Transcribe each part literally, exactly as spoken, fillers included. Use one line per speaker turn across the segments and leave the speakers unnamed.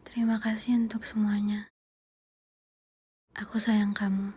Terima kasih untuk semuanya. Aku sayang kamu.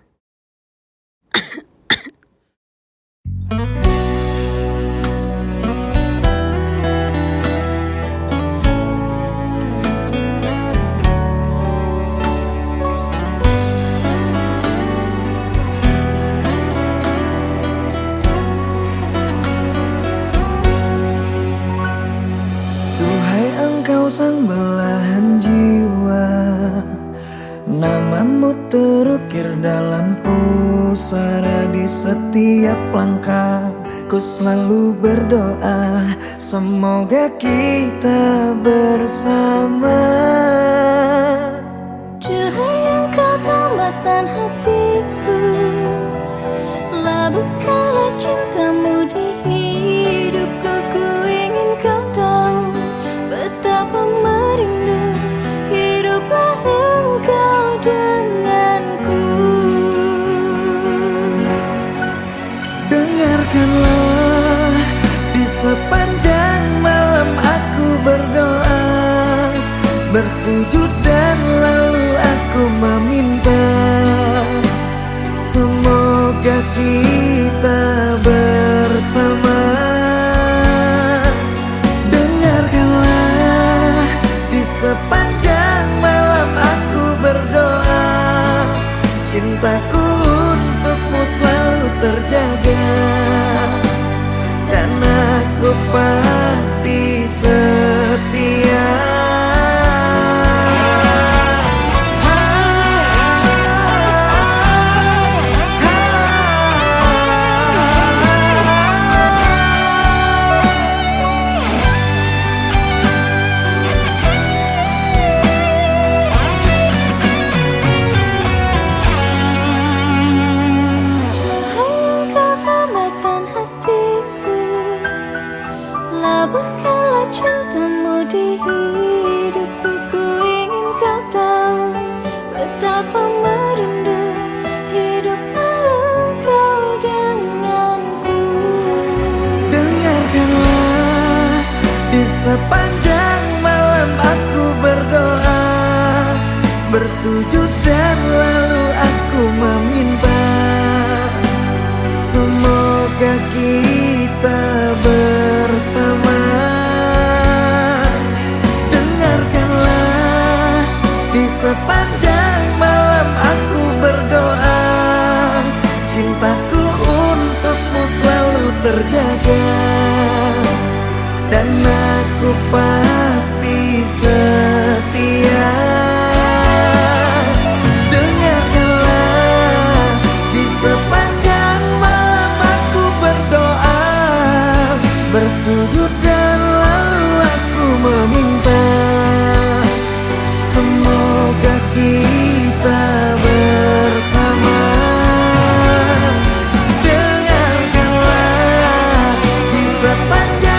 Duhai engkau sang belahan jiwa, namamu terukir dalam pusara. Di setiap langkah ku selalu berdoa, semoga kita bersama.
Duhai engkau tambatan hatiku, labuhkanlah cintamu di hidupku. Ku ingin kau tahu betapa merindu hiduplah engkau denganku.
Dengarkanlah, di sepanjang malam aku berdoa, bersujud dan lalu aku meminta, semoga kita bersama. Dengarkanlah, di sepanjang malam aku berdoa, cintaku untukmu selalu terjaga, dan aku pasti setia.
Labuhkanlah cintamu di hidupku. Ku ingin kau tahu betapa merindu hiduplah engkau denganku.
Dengarkanlah, di sepanjang malam aku berdoa, bersujud dan lalu aku meminta, semoga kita bersama. Dengarkanlah, di sepanjang malam aku berdoa, cintaku untukmu selalu terjaga, dan aku pasti setia. Dengarkanlah, di sepanjang malam aku berdoa, bersujud dan lalu aku meminta, semoga kita bersama. Dengarkanlah, di sepanjang